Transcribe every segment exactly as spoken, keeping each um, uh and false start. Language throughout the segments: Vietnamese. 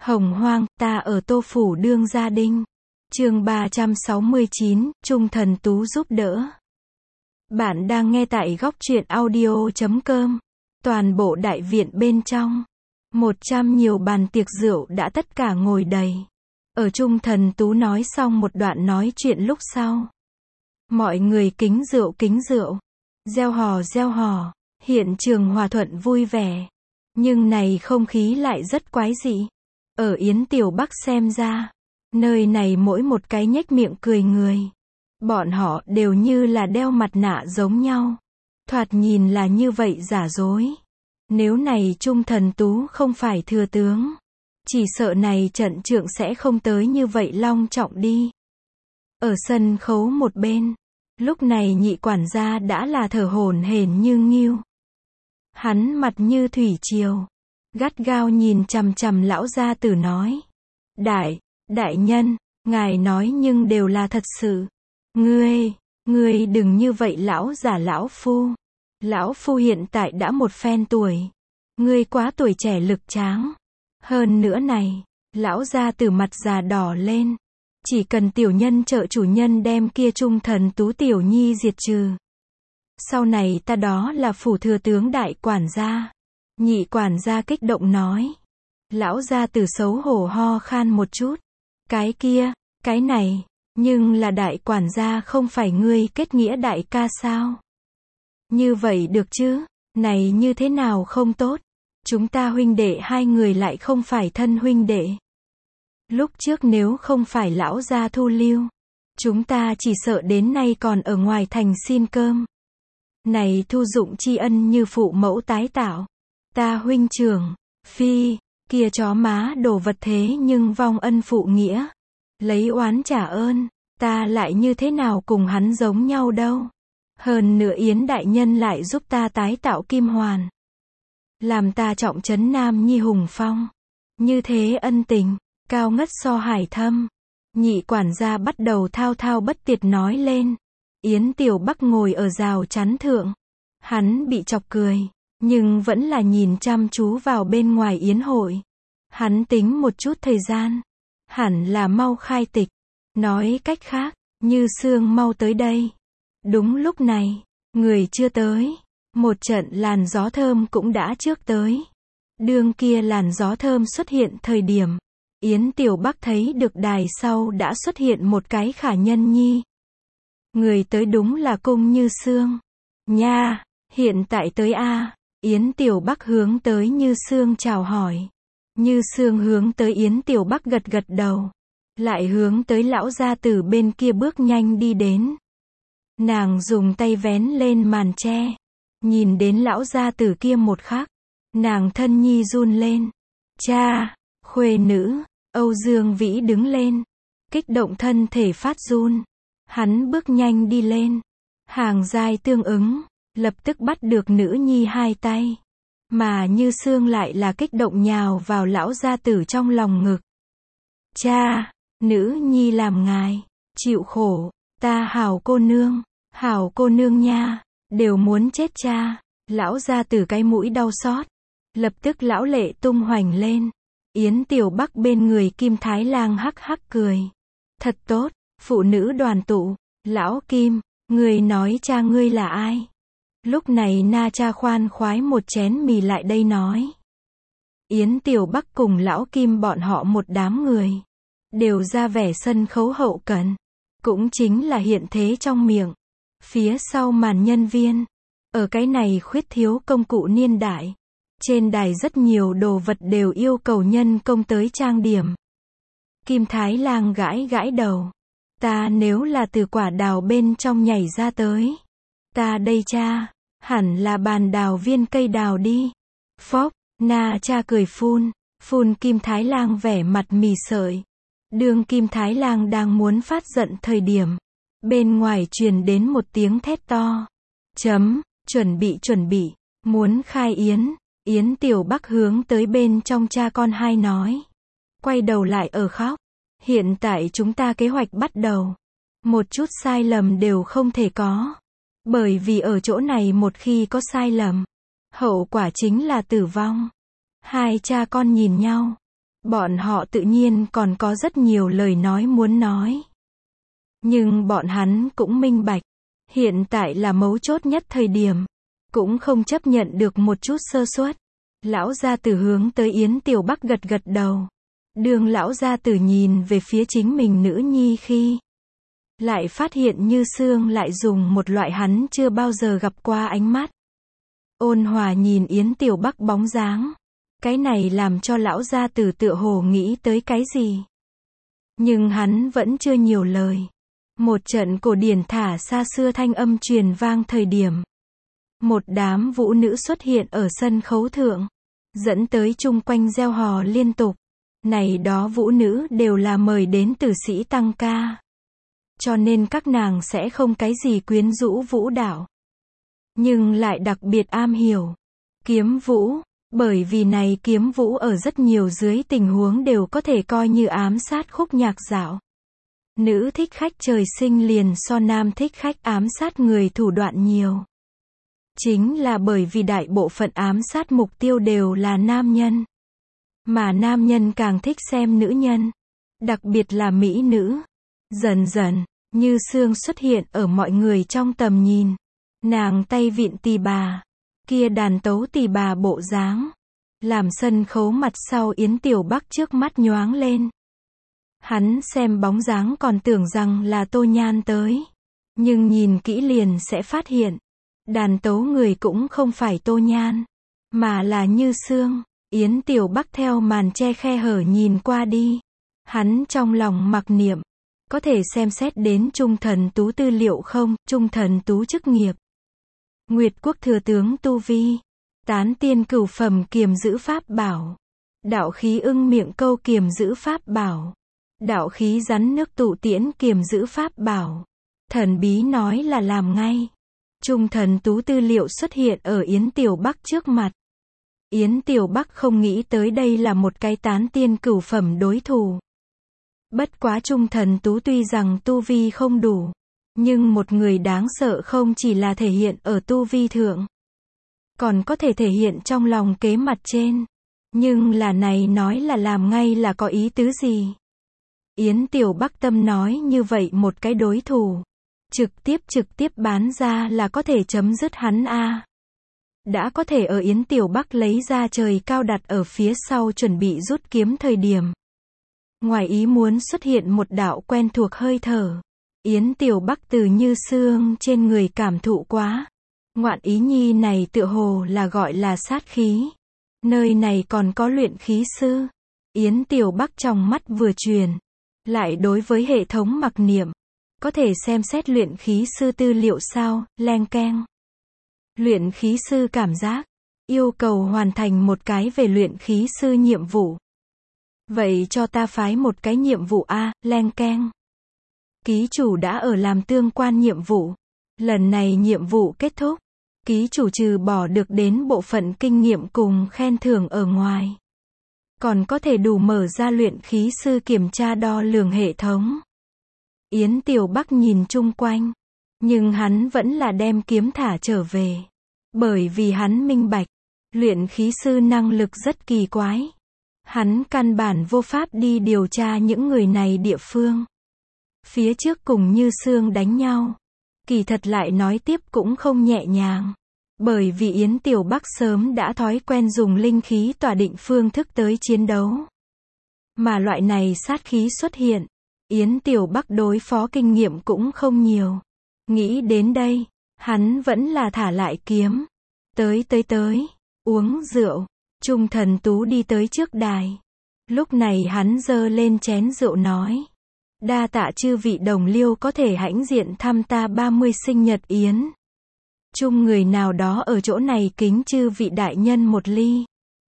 Hồng hoang, ta ở Tô Phủ đương gia đinh. Chương ba trăm sáu mươi chín, Trung thần tú giúp đỡ. Bạn đang nghe tại góc truyện audio chấm com. Toàn bộ đại viện bên trong, một trăm nhiều bàn tiệc rượu đã tất cả ngồi đầy. Ở Trung thần tú nói xong một đoạn nói chuyện lúc sau, mọi người kính rượu kính rượu, reo hò reo hò, hiện trường hòa thuận vui vẻ. Nhưng này không khí lại rất quái dị. Ở Yến Tiểu Bắc xem ra, nơi này mỗi một cái nhếch miệng cười người. Bọn họ đều như là đeo mặt nạ giống nhau. Thoạt nhìn là như vậy giả dối. Nếu này Trung thần tú không phải thừa tướng, chỉ sợ này trận trượng sẽ không tới như vậy long trọng đi. Ở sân khấu một bên, lúc này nhị quản gia đã là thở hổn hển như nghiêu. Hắn mặt như thủy triều, gắt gao nhìn chằm chằm lão gia tử nói. Đại, đại nhân, ngài nói nhưng đều là thật sự. Ngươi, ngươi đừng như vậy lão giả lão phu. Lão phu hiện tại đã một phen tuổi. Ngươi quá tuổi trẻ lực tráng. Hơn nữa này, lão gia tử mặt già đỏ lên. Chỉ cần tiểu nhân trợ chủ nhân đem kia Trung thần tú tiểu nhi diệt trừ. Sau này ta đó là phủ thừa tướng đại quản gia. Nhị quản gia kích động nói. Lão gia tử xấu hổ ho khan một chút. Cái kia, cái này, nhưng là đại quản gia không phải ngươi kết nghĩa đại ca sao? Như vậy được chứ, này như thế nào không tốt? Chúng ta huynh đệ hai người lại không phải thân huynh đệ. Lúc trước nếu không phải lão gia thu lưu, chúng ta chỉ sợ đến nay còn ở ngoài thành xin cơm. Này thu dụng tri ân như phụ mẫu tái tạo. Ta huynh trưởng, phi, kia chó má đồ vật thế nhưng vong ân phụ nghĩa. Lấy oán trả ơn, ta lại như thế nào cùng hắn giống nhau đâu. Hơn nữa Yến đại nhân lại giúp ta tái tạo kim hoàn. Làm ta trọng trấn Nam Nhi hùng phong. Như thế ân tình, cao ngất so hải thâm. Nhị quản gia bắt đầu thao thao bất tuyệt nói lên. Yến Tiểu Bắc ngồi ở rào chắn thượng. Hắn bị chọc cười, nhưng vẫn là nhìn chăm chú vào bên ngoài yến hội. Hắn tính một chút thời gian, hẳn là mau khai tịch. Nói cách khác, Như Sương mau tới đây. Đúng lúc này, người chưa tới, một trận làn gió thơm cũng đã trước tới. Đương kia làn gió thơm xuất hiện thời điểm, Yến Tiểu Bắc thấy được đài sau đã xuất hiện một cái khả nhân nhi. Người tới đúng là cung Như Sương. Nha, hiện tại tới a. Yến Tiểu Bắc hướng tới Như Sương chào hỏi. Như Sương hướng tới Yến Tiểu Bắc gật gật đầu. Lại hướng tới lão gia tử bên kia bước nhanh đi đến. Nàng dùng tay vén lên màn tre. Nhìn đến lão gia tử kia một khắc, nàng thân nhi run lên. Cha, khuê nữ, Âu Dương Vĩ đứng lên. Kích động thân thể phát run. Hắn bước nhanh đi lên. Hàng giai tương ứng, lập tức bắt được nữ nhi hai tay. Mà Như Sương lại là kích động nhào vào lão gia tử trong lòng ngực. Cha, nữ nhi làm ngài chịu khổ, ta hảo cô nương, hảo cô nương nha, đều muốn chết cha. Lão gia tử cái mũi đau xót, lập tức lão lệ tung hoành lên. Yến Tiểu Bắc bên người Kim Thái Lang hắc hắc cười. Thật tốt, phụ nữ đoàn tụ. Lão Kim, người nói cha ngươi là ai? Lúc này Na Cha khoan khoái một chén mì lại đây nói. Yến Tiểu Bắc cùng lão Kim bọn họ một đám người, đều ra vẻ sân khấu hậu cận, cũng chính là hiện thế trong miệng. Phía sau màn nhân viên, ở cái này khuyết thiếu công cụ niên đại, trên đài rất nhiều đồ vật đều yêu cầu nhân công tới trang điểm. Kim Thái Lang gãi gãi đầu. Ta nếu là từ quả đào bên trong nhảy ra tới, ta đây cha, hẳn là bàn đào viên cây đào đi. Phốc, Na Cha cười phun, phun Kim Thái Lang vẻ mặt mì sợi. Đương Kim Thái Lang đang muốn phát giận thời điểm, bên ngoài truyền đến một tiếng thét to. Chấm, chuẩn bị chuẩn bị, muốn khai yến. Yến Tiểu Bắc hướng tới bên trong cha con hai nói. Quay đầu lại ở khóc. Hiện tại chúng ta kế hoạch bắt đầu. Một chút sai lầm đều không thể có. Bởi vì ở chỗ này một khi có sai lầm, hậu quả chính là tử vong. Hai cha con nhìn nhau. Bọn họ tự nhiên còn có rất nhiều lời nói muốn nói. Nhưng bọn hắn cũng minh bạch. Hiện tại là mấu chốt nhất thời điểm. Cũng không chấp nhận được một chút sơ suất. Lão gia tử hướng tới Yến Tiểu Bắc gật gật đầu. Đường lão gia tử nhìn về phía chính mình nữ nhi khi lại phát hiện Như Sương lại dùng một loại hắn chưa bao giờ gặp qua ánh mắt. Ôn hòa nhìn Yến Tiểu Bắc bóng dáng. Cái này làm cho lão gia tử tựa hồ nghĩ tới cái gì. Nhưng hắn vẫn chưa nhiều lời. Một trận cổ điển thả xa xưa thanh âm truyền vang thời điểm. Một đám vũ nữ xuất hiện ở sân khấu thượng. Dẫn tới chung quanh reo hò liên tục. Này đó vũ nữ đều là mời đến từ sĩ tăng ca. Cho nên các nàng sẽ không cái gì quyến rũ vũ đạo. Nhưng lại đặc biệt am hiểu. Kiếm vũ. Bởi vì này kiếm vũ ở rất nhiều dưới tình huống đều có thể coi như ám sát khúc nhạc dạo. Nữ thích khách trời sinh liền so nam thích khách ám sát người thủ đoạn nhiều. Chính là bởi vì đại bộ phận ám sát mục tiêu đều là nam nhân. Mà nam nhân càng thích xem nữ nhân. Đặc biệt là mỹ nữ. Dần dần, Như Sương xuất hiện ở mọi người trong tầm nhìn. Nàng tay vịn tỳ bà. Kia đàn tấu tỳ bà bộ dáng. Làm sân khấu mặt sau Yến Tiểu Bắc trước mắt nhoáng lên. Hắn xem bóng dáng còn tưởng rằng là Tô Nhan tới. Nhưng nhìn kỹ liền sẽ phát hiện. Đàn tấu người cũng không phải Tô Nhan. Mà là Như Sương. Yến Tiểu Bắc theo màn che khe hở nhìn qua đi. Hắn trong lòng mặc niệm. Có thể xem xét đến Trung Thần Tú tư liệu không? Trung Thần Tú chức nghiệp. Nguyệt quốc thừa tướng tu vi. Tán tiên cửu phẩm kiềm giữ pháp bảo. Đạo khí ưng miệng câu kiềm giữ pháp bảo. Đạo khí rắn nước tụ tiễn kiềm giữ pháp bảo. Thần bí nói là làm ngay. Trung Thần Tú tư liệu xuất hiện ở Yến Tiểu Bắc trước mặt. Yến Tiểu Bắc không nghĩ tới đây là một cái tán tiên cửu phẩm đối thủ. Bất quá Trung Thần Tú tuy rằng tu vi không đủ. Nhưng một người đáng sợ không chỉ là thể hiện ở tu vi thượng. Còn có thể thể hiện trong lòng kế mặt trên. Nhưng là này nói là làm ngay là có ý tứ gì? Yến Tiểu Bắc tâm nói như vậy một cái đối thủ. Trực tiếp trực tiếp bán ra là có thể chấm dứt hắn a. Đã có thể ở Yến Tiểu Bắc lấy ra trời cao đặt ở phía sau chuẩn bị rút kiếm thời điểm. Ngoài ý muốn xuất hiện một đạo quen thuộc hơi thở. Yến Tiểu Bắc từ Như Sương trên người cảm thụ quá. Ngoạn ý nhi này tựa hồ là gọi là sát khí. Nơi này còn có luyện khí sư. Yến Tiểu Bắc trong mắt vừa truyền. Lại đối với hệ thống mặc niệm. Có thể xem xét luyện khí sư tư liệu sao, leng keng. Luyện khí sư cảm giác. Yêu cầu hoàn thành một cái về luyện khí sư nhiệm vụ. Vậy cho ta phái một cái nhiệm vụ A, leng keng. Ký chủ đã ở làm tương quan nhiệm vụ. Lần này nhiệm vụ kết thúc. Ký chủ trừ bỏ được đến bộ phận kinh nghiệm cùng khen thưởng ở ngoài. Còn có thể đủ mở ra luyện khí sư kiểm tra đo lường hệ thống. Yến Tiểu Bắc nhìn chung quanh. Nhưng hắn vẫn là đem kiếm thả trở về. Bởi vì hắn minh bạch. Luyện khí sư năng lực rất kỳ quái. Hắn căn bản vô pháp đi điều tra những người này địa phương. Phía trước cùng Như Sương đánh nhau. Kỳ thật lại nói tiếp cũng không nhẹ nhàng. Bởi vì Yến Tiểu Bắc sớm đã thói quen dùng linh khí tỏa định phương thức tới chiến đấu. Mà loại này sát khí xuất hiện. Yến Tiểu Bắc đối phó kinh nghiệm cũng không nhiều. Nghĩ đến đây. Hắn vẫn là thả lại kiếm. Tới tới tới. Uống rượu. Trung Thần Tú đi tới trước đài. Lúc này hắn giơ lên chén rượu nói. Đa tạ chư vị đồng liêu có thể hãnh diện thăm ta ba mươi sinh nhật yến. Chung người nào đó ở chỗ này kính chư vị đại nhân một ly.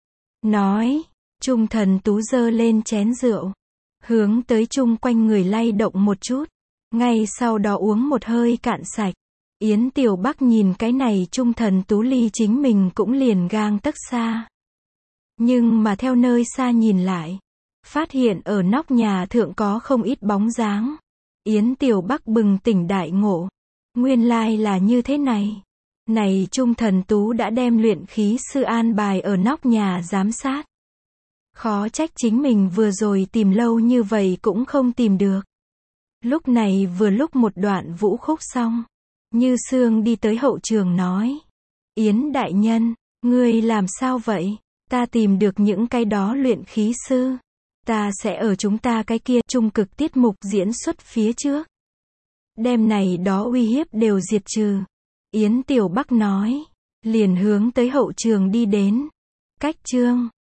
Nói. Trung Thần Tú giơ lên chén rượu. Hướng tới chung quanh người lay động một chút. Ngay sau đó uống một hơi cạn sạch. Yến Tiểu Bắc nhìn cái này Trung Thần Tú ly chính mình cũng liền gang tấc xa. Nhưng mà theo nơi xa nhìn lại. Phát hiện ở nóc nhà thượng có không ít bóng dáng. Yến Tiểu Bắc bừng tỉnh đại ngộ. Nguyên lai là như thế này. Này Trung Thần Tú đã đem luyện khí sư an bài ở nóc nhà giám sát. Khó trách chính mình vừa rồi tìm lâu như vậy cũng không tìm được. Lúc này vừa lúc một đoạn vũ khúc xong. Như Sương đi tới hậu trường nói. Yến đại nhân, ngươi làm sao vậy? Ta tìm được những cái đó luyện khí sư. Ta sẽ ở chúng ta cái kia trung cực tiết mục diễn xuất phía trước. Đêm này đó uy hiếp đều diệt trừ. Yến Tiểu Bắc nói. Liền hướng tới hậu trường đi đến. Cách chương